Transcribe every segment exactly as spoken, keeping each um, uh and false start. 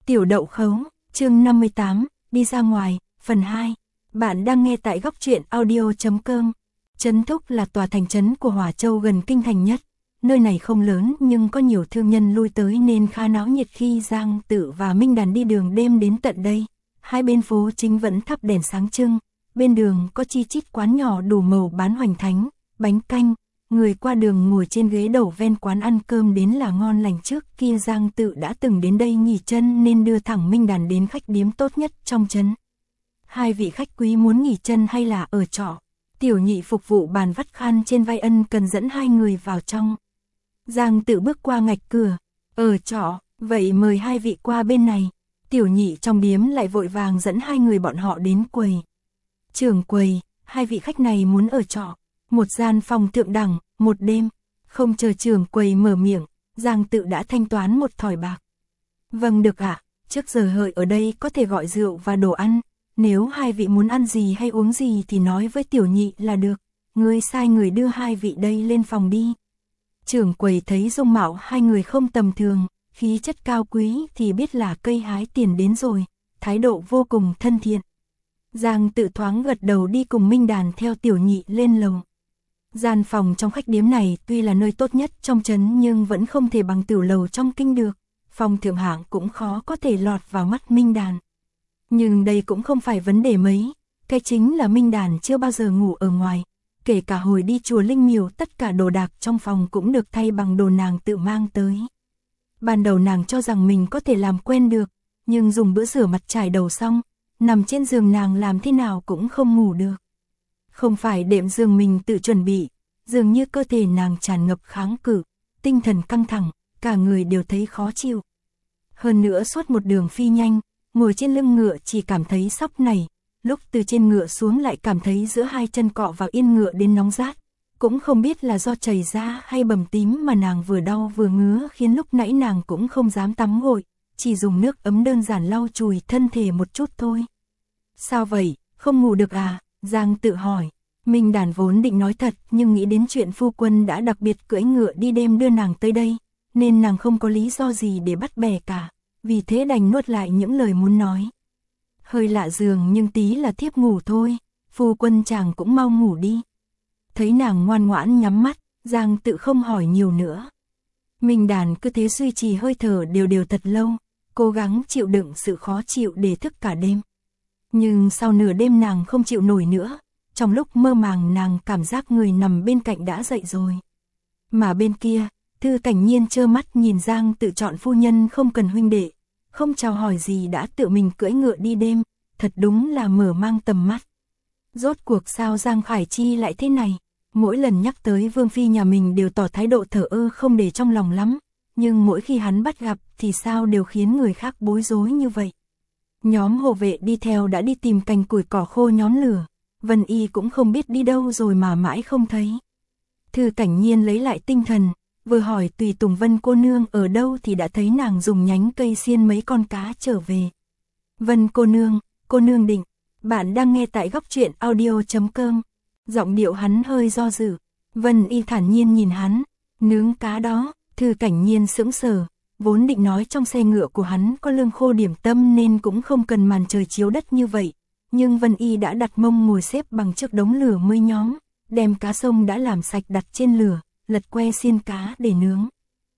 Tiểu đậu khấu, chương năm mươi tám, đi ra ngoài, phần hai. Bạn đang nghe tại góc truyện audio chấm com. Trấn Thúc là tòa thành trấn của Hỏa Châu gần kinh thành nhất. Nơi này không lớn nhưng có nhiều thương nhân lui tới nên khá náo nhiệt khi Giang Tự và Minh Đàn đi đường đêm đến tận đây. Hai bên phố chính vẫn thắp đèn sáng trưng, bên đường có chi chít quán nhỏ đủ màu bán hoành thánh, bánh canh. Người qua đường ngồi trên ghế đầu ven quán ăn cơm đến là ngon lành. Trước kia Giang Tự đã từng đến đây nghỉ chân nên đưa thẳng Minh Đàn đến khách điếm tốt nhất trong trấn. Hai vị khách quý muốn nghỉ chân hay là ở trọ? Tiểu nhị phục vụ bàn vắt khăn trên vai ân cần dẫn hai người vào trong. Giang Tự bước qua ngạch cửa, ở trọ, vậy mời hai vị qua bên này. Tiểu nhị trong điếm lại vội vàng dẫn hai người bọn họ đến quầy. Trưởng quầy, hai vị khách này muốn ở trọ. Một gian phòng thượng đẳng, một đêm. Không chờ trưởng quầy mở miệng, Giang Tự đã thanh toán một thỏi bạc. Vâng được ạ, trước giờ hợi ở đây có thể gọi rượu và đồ ăn. Nếu hai vị muốn ăn gì hay uống gì thì nói với tiểu nhị là được. Ngươi sai người đưa hai vị đây lên phòng đi. Trưởng quầy thấy dung mạo hai người không tầm thường, khí chất cao quý thì biết là cây hái tiền đến rồi. Thái độ vô cùng thân thiện. Giang Tự thoáng gật đầu đi cùng Minh Đàn theo tiểu nhị lên lầu. Gian phòng trong khách điếm này tuy là nơi tốt nhất trong trấn nhưng vẫn không thể bằng tiểu lầu trong kinh được. Phòng thượng hạng cũng khó có thể lọt vào mắt Minh Đàn. Nhưng đây cũng không phải vấn đề mấy. Cái chính là Minh Đàn chưa bao giờ ngủ ở ngoài. Kể cả hồi đi chùa Linh Miều tất cả đồ đạc trong phòng cũng được thay bằng đồ nàng tự mang tới. Ban đầu nàng cho rằng mình có thể làm quen được. Nhưng dùng bữa rửa mặt trải đầu xong, nằm trên giường nàng làm thế nào cũng không ngủ được. Không phải đệm giường mình tự chuẩn bị, dường như cơ thể nàng tràn ngập kháng cự, tinh thần căng thẳng, cả người đều thấy khó chịu. Hơn nữa suốt một đường phi nhanh, ngồi trên lưng ngựa chỉ cảm thấy sóc nảy, lúc từ trên ngựa xuống lại cảm thấy giữa hai chân cọ vào yên ngựa đến nóng rát. Cũng không biết là do chảy ra hay bầm tím mà nàng vừa đau vừa ngứa khiến lúc nãy nàng cũng không dám tắm gội, chỉ dùng nước ấm đơn giản lau chùi thân thể một chút thôi. Sao vậy, không ngủ được à? Giang Tự hỏi. Minh Đàn vốn định nói thật nhưng nghĩ đến chuyện phu quân đã đặc biệt cưỡi ngựa đi đêm đưa nàng tới đây, nên nàng không có lý do gì để bắt bẻ cả, vì thế đành nuốt lại những lời muốn nói. Hơi lạ giường nhưng tí là thiếp ngủ thôi, phu quân chàng cũng mau ngủ đi. Thấy nàng ngoan ngoãn nhắm mắt, Giang Tự không hỏi nhiều nữa. Minh Đàn cứ thế duy trì hơi thở đều đều thật lâu, cố gắng chịu đựng sự khó chịu để thức cả đêm. Nhưng sau nửa đêm nàng không chịu nổi nữa, trong lúc mơ màng nàng cảm giác người nằm bên cạnh đã dậy rồi. Mà bên kia, Thư Cảnh Nhiên trơ mắt nhìn Giang Tự chọn phu nhân không cần huynh đệ, không chào hỏi gì đã tự mình cưỡi ngựa đi đêm, thật đúng là mở mang tầm mắt. Rốt cuộc sao Giang Khải Chi lại thế này, mỗi lần nhắc tới Vương Phi nhà mình đều tỏ thái độ thờ ơ không để trong lòng lắm, nhưng mỗi khi hắn bắt gặp thì sao đều khiến người khác bối rối như vậy. Nhóm hộ vệ đi theo đã đi tìm cành củi cỏ khô nhóm lửa, Vân Y cũng không biết đi đâu rồi mà mãi không thấy. Thư Cảnh Nhiên lấy lại tinh thần, vừa hỏi Tùy Tùng Vân cô nương ở đâu thì đã thấy nàng dùng nhánh cây xiên mấy con cá trở về. Vân cô nương, cô nương định, bạn đang nghe tại góc truyện audio chấm com. Giọng điệu hắn hơi do dự. Vân Y thản nhiên nhìn hắn, nướng cá đó. Thư Cảnh Nhiên sững sờ, vốn định nói trong xe ngựa của hắn có lương khô điểm tâm nên cũng không cần màn trời chiếu đất như vậy. Nhưng Vân Y đã đặt mông ngồi xếp bằng trước đống lửa mới nhóm, đem cá sông đã làm sạch đặt trên lửa, lật que xiên cá để nướng.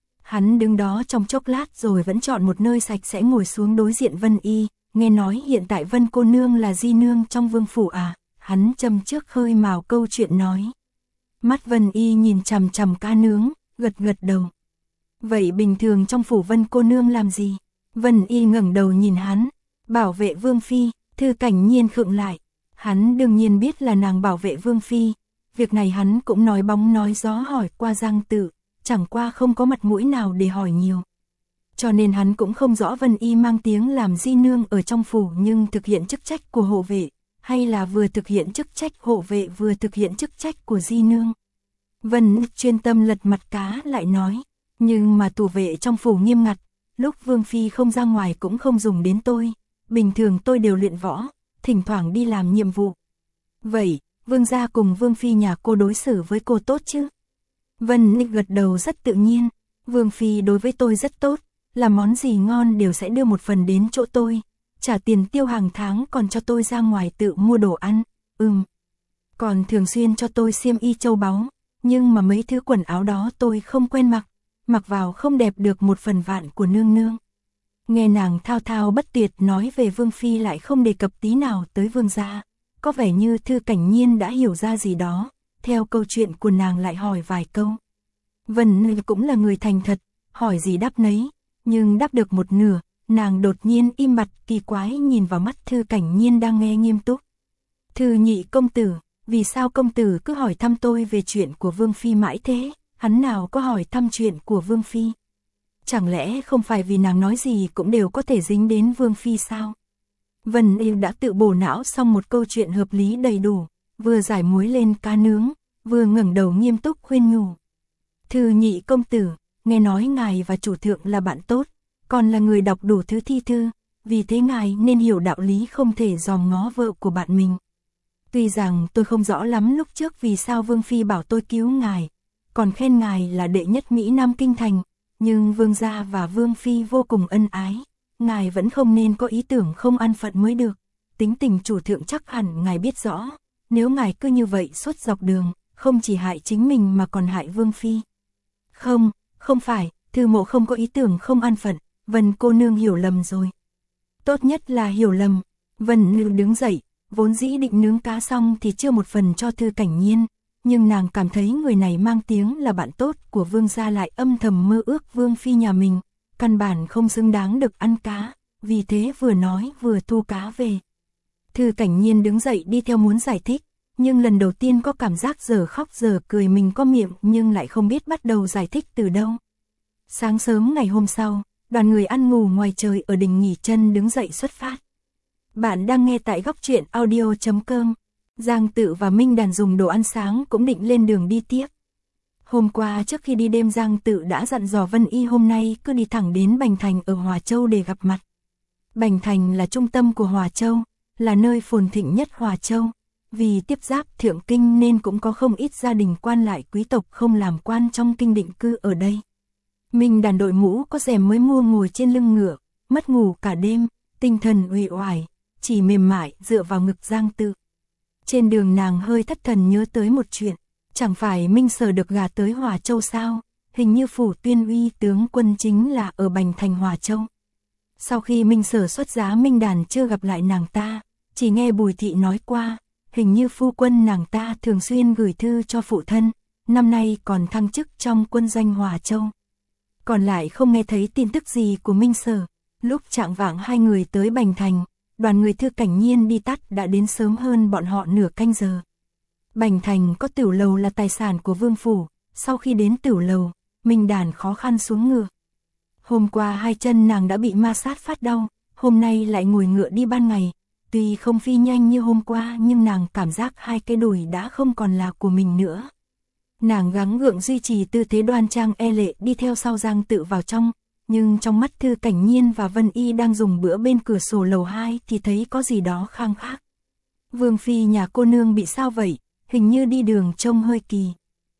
Hắn đứng đó trong chốc lát rồi vẫn chọn một nơi sạch sẽ ngồi xuống đối diện Vân Y, nghe nói hiện tại Vân cô nương là di nương trong vương phủ à, hắn châm trước khơi mào câu chuyện nói. Mắt Vân Y nhìn chằm chằm cá nướng, gật gật đầu. Vậy bình thường trong phủ Vân cô nương làm gì? Vân Y ngẩng đầu nhìn hắn, bảo vệ Vương Phi. Thư Cảnh Nhiên khựng lại, hắn đương nhiên biết là nàng bảo vệ Vương Phi, việc này hắn cũng nói bóng nói gió hỏi qua Giang Tự, chẳng qua không có mặt mũi nào để hỏi nhiều. Cho nên hắn cũng không rõ Vân Y mang tiếng làm di nương ở trong phủ nhưng thực hiện chức trách của hộ vệ, hay là vừa thực hiện chức trách hộ vệ vừa thực hiện chức trách của di nương. Vân chuyên tâm lật mặt cá lại nói, nhưng mà tù vệ trong phủ nghiêm ngặt, lúc Vương Phi không ra ngoài cũng không dùng đến tôi. Bình thường tôi đều luyện võ, thỉnh thoảng đi làm nhiệm vụ. Vậy, Vương gia cùng Vương Phi nhà cô đối xử với cô tốt chứ? Vân Nịch gật đầu rất tự nhiên. Vương Phi đối với tôi rất tốt, làm món gì ngon đều sẽ đưa một phần đến chỗ tôi, trả tiền tiêu hàng tháng còn cho tôi ra ngoài tự mua đồ ăn, ừm. Còn thường xuyên cho tôi xiêm y châu báu, nhưng mà mấy thứ quần áo đó tôi không quen mặc, mặc vào không đẹp được một phần vạn của nương nương. Nghe nàng thao thao bất tuyệt nói về Vương Phi lại không đề cập tí nào tới Vương gia, có vẻ như Thư Cảnh Nhiên đã hiểu ra gì đó, theo câu chuyện của nàng lại hỏi vài câu. Vân cũng là người thành thật, hỏi gì đáp nấy, nhưng đáp được một nửa, nàng đột nhiên im bặt kỳ quái nhìn vào mắt Thư Cảnh Nhiên đang nghe nghiêm túc. Thư nhị công tử, vì sao công tử cứ hỏi thăm tôi về chuyện của Vương Phi mãi thế, hắn nào có hỏi thăm chuyện của Vương Phi. Chẳng lẽ không phải vì nàng nói gì cũng đều có thể dính đến Vương Phi sao? Vân Yêu đã tự bổ não xong một câu chuyện hợp lý đầy đủ, vừa giải muối lên cá nướng, vừa ngẩng đầu nghiêm túc khuyên nhủ. Thư nhị công tử, nghe nói ngài và chủ thượng là bạn tốt, còn là người đọc đủ thứ thi thư, vì thế ngài nên hiểu đạo lý không thể dòm ngó vợ của bạn mình. Tuy rằng tôi không rõ lắm lúc trước vì sao Vương Phi bảo tôi cứu ngài, còn khen ngài là đệ nhất Mỹ Nam Kinh Thành, nhưng Vương gia và Vương Phi vô cùng ân ái, ngài vẫn không nên có ý tưởng không an phận mới được. Tính tình chủ thượng chắc hẳn ngài biết rõ, nếu ngài cứ như vậy suốt dọc đường, không chỉ hại chính mình mà còn hại Vương Phi. Không, không phải, Thư mộ không có ý tưởng không an phận, Vân cô nương hiểu lầm rồi. Tốt nhất là hiểu lầm. Vân Nữ đứng dậy, vốn dĩ định nướng cá xong thì chưa một phần cho Thư Cảnh Nhiên, nhưng nàng cảm thấy người này mang tiếng là bạn tốt của Vương gia lại âm thầm mơ ước Vương Phi nhà mình, căn bản không xứng đáng được ăn cá, vì thế vừa nói vừa thu cá về. Thư Cảnh Nhiên đứng dậy đi theo muốn giải thích, nhưng lần đầu tiên có cảm giác giờ khóc giờ cười mình có miệng nhưng lại không biết bắt đầu giải thích từ đâu. Sáng sớm ngày hôm sau, đoàn người ăn ngủ ngoài trời ở đình nghỉ chân đứng dậy xuất phát. Bạn đang nghe tại góc truyện audio chấm com. Giang Tự và Minh Đàn dùng đồ ăn sáng cũng định lên đường đi tiếp. Hôm qua trước khi đi đêm Giang Tự đã dặn dò Vân Y hôm nay cứ đi thẳng đến Bành Thành ở Hòa Châu để gặp mặt. Bành Thành là trung tâm của Hòa Châu, là nơi phồn thịnh nhất Hòa Châu. Vì tiếp giáp Thượng Kinh nên cũng có không ít gia đình quan lại quý tộc không làm quan trong kinh định cư ở đây. Minh Đàn đội mũ có rèm mới mua ngồi trên lưng ngựa, mất ngủ cả đêm, tinh thần uể oải, chỉ mềm mại dựa vào ngực Giang Tự. Trên đường nàng hơi thất thần nhớ tới một chuyện, chẳng phải Minh Sở được gả tới Hòa Châu sao, hình như phủ Tuyên Uy tướng quân chính là ở Bành Thành Hòa Châu. Sau khi Minh Sở xuất giá Minh Đàn chưa gặp lại nàng ta, chỉ nghe Bùi Thị nói qua, hình như phu quân nàng ta thường xuyên gửi thư cho phụ thân, năm nay còn thăng chức trong quân doanh Hòa Châu. Còn lại không nghe thấy tin tức gì của Minh Sở, lúc chạng vạng hai người tới Bành Thành. Đoàn người Thư Cảnh Nhiên đi tắt đã đến sớm hơn bọn họ nửa canh giờ. Bành Thành có tửu lầu là tài sản của Vương phủ, sau khi đến tửu lầu, Minh Đàn khó khăn xuống ngựa. Hôm qua hai chân nàng đã bị ma sát phát đau, hôm nay lại ngồi ngựa đi ban ngày, tuy không phi nhanh như hôm qua nhưng nàng cảm giác hai cái đùi đã không còn là của mình nữa. Nàng gắng gượng duy trì tư thế đoan trang e lệ đi theo sau Giang Tự vào trong. Nhưng trong mắt Thư Cảnh Nhiên và Vân Y đang dùng bữa bên cửa sổ lầu hai thì thấy có gì đó khang khác. Vương Phi nhà cô nương bị sao vậy, hình như đi đường trông hơi kỳ.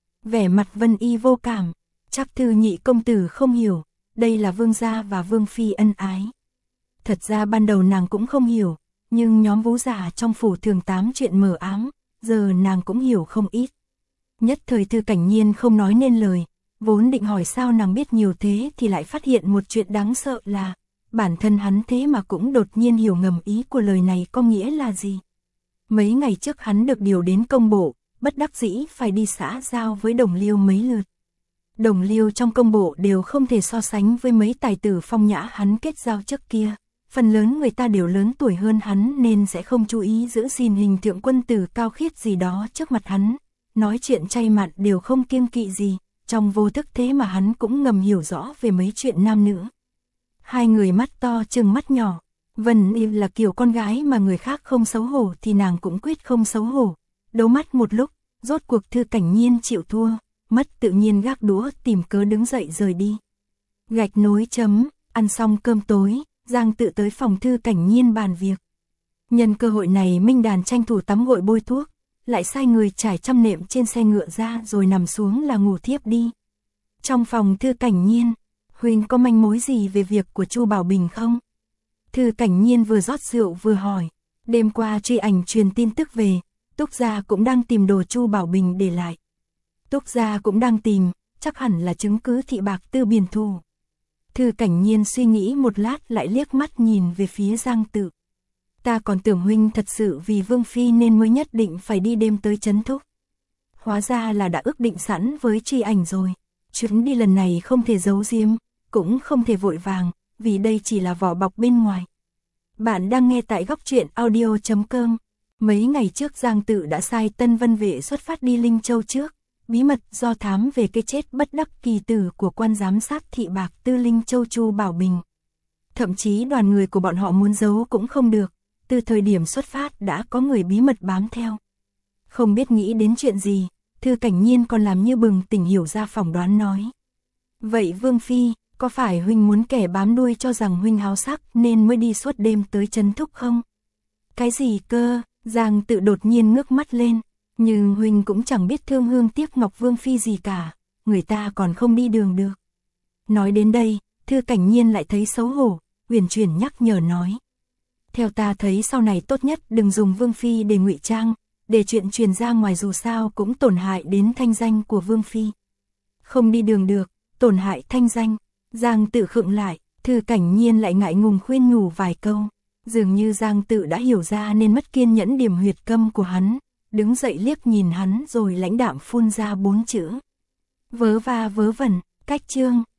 Vẻ mặt Vân Y vô cảm, chắc Thư nhị công tử không hiểu, đây là Vương gia và Vương Phi ân ái. Thật ra ban đầu nàng cũng không hiểu, nhưng nhóm Vũ giả trong phủ thường tám chuyện mờ ám, giờ nàng cũng hiểu không ít. Nhất thời Thư Cảnh Nhiên không nói nên lời. Vốn định hỏi sao nàng biết nhiều thế thì lại phát hiện một chuyện đáng sợ là bản thân hắn thế mà cũng đột nhiên hiểu ngầm ý của lời này có nghĩa là gì. Mấy ngày trước hắn được điều đến công bộ, bất đắc dĩ phải đi xã giao với đồng liêu mấy lượt. Đồng liêu trong công bộ đều không thể so sánh với mấy tài tử phong nhã hắn kết giao trước kia. Phần lớn người ta đều lớn tuổi hơn hắn nên sẽ không chú ý giữ gìn hình tượng quân tử cao khiết gì đó trước mặt hắn. Nói chuyện chay mặn đều không kiêng kỵ gì. Trong vô thức thế mà hắn cũng ngầm hiểu rõ về mấy chuyện nam nữ. Hai người mắt to chừng mắt nhỏ. Vân Y là kiểu con gái mà người khác không xấu hổ thì nàng cũng quyết không xấu hổ. Đấu mắt một lúc, rốt cuộc Thư Cảnh Nhiên chịu thua, mất tự nhiên gác đũa tìm cớ đứng dậy rời đi. Gạch nối chấm, ăn xong cơm tối, Giang Tự tới phòng Thư Cảnh Nhiên bàn việc. Nhân cơ hội này Minh Đàn tranh thủ tắm gội bôi thuốc, lại sai người trải chăn nệm trên xe ngựa ra rồi nằm xuống là ngủ thiếp đi. Trong phòng Thư Cảnh Nhiên, huynh có manh mối gì về việc của Chu Bảo Bình không? Thư Cảnh Nhiên vừa rót rượu vừa hỏi. Đêm qua Truy Ảnh truyền tin tức về, Túc gia cũng đang tìm đồ Chu Bảo Bình để lại. Túc gia cũng đang tìm, chắc hẳn là chứng cứ thị bạc tư biển thù. Thư Cảnh Nhiên suy nghĩ một lát lại liếc mắt nhìn về phía Giang Tự. Ta còn tưởng huynh thật sự vì Vương Phi nên mới nhất định phải đi đêm tới Trấn Thúc. Hóa ra là đã ước định sẵn với Truy Ảnh rồi. Chuyến đi lần này không thể giấu giếm, cũng không thể vội vàng, vì đây chỉ là vỏ bọc bên ngoài. Bạn đang nghe tại góc truyện audio chấm com. Mấy ngày trước Giang Tự đã sai Tân Vân Vệ xuất phát đi Linh Châu trước, bí mật do thám về cái chết bất đắc kỳ tử của quan giám sát thị bạc tư Linh Châu Chu Bảo Bình. Thậm chí đoàn người của bọn họ muốn giấu cũng không được, từ thời điểm xuất phát đã có người bí mật bám theo. Không biết nghĩ đến chuyện gì, Thư Cảnh Nhiên còn làm như bừng tỉnh hiểu ra phỏng đoán nói. Vậy Vương Phi, có phải huynh muốn kẻ bám đuôi cho rằng huynh háo sắc nên mới đi suốt đêm tới Trấn Thúc không? Cái gì cơ? Giang Tự đột nhiên ngước mắt lên, nhưng huynh cũng chẳng biết thương hương tiếc ngọc Vương Phi gì cả, người ta còn không đi đường được. Nói đến đây, Thư Cảnh Nhiên lại thấy xấu hổ, uyển chuyển nhắc nhở nói. Theo ta thấy sau này tốt nhất đừng dùng Vương Phi để ngụy trang, để chuyện truyền ra ngoài dù sao cũng tổn hại đến thanh danh của Vương Phi. Không đi đường được, tổn hại thanh danh. Giang Tự khựng lại, Thư Cảnh Nhiên lại ngại ngùng khuyên nhủ vài câu. Dường như Giang Tự đã hiểu ra nên mất kiên nhẫn điểm huyệt câm của hắn, đứng dậy liếc nhìn hắn rồi lãnh đạm phun ra bốn chữ. Vớ va vớ vẩn, cách chương.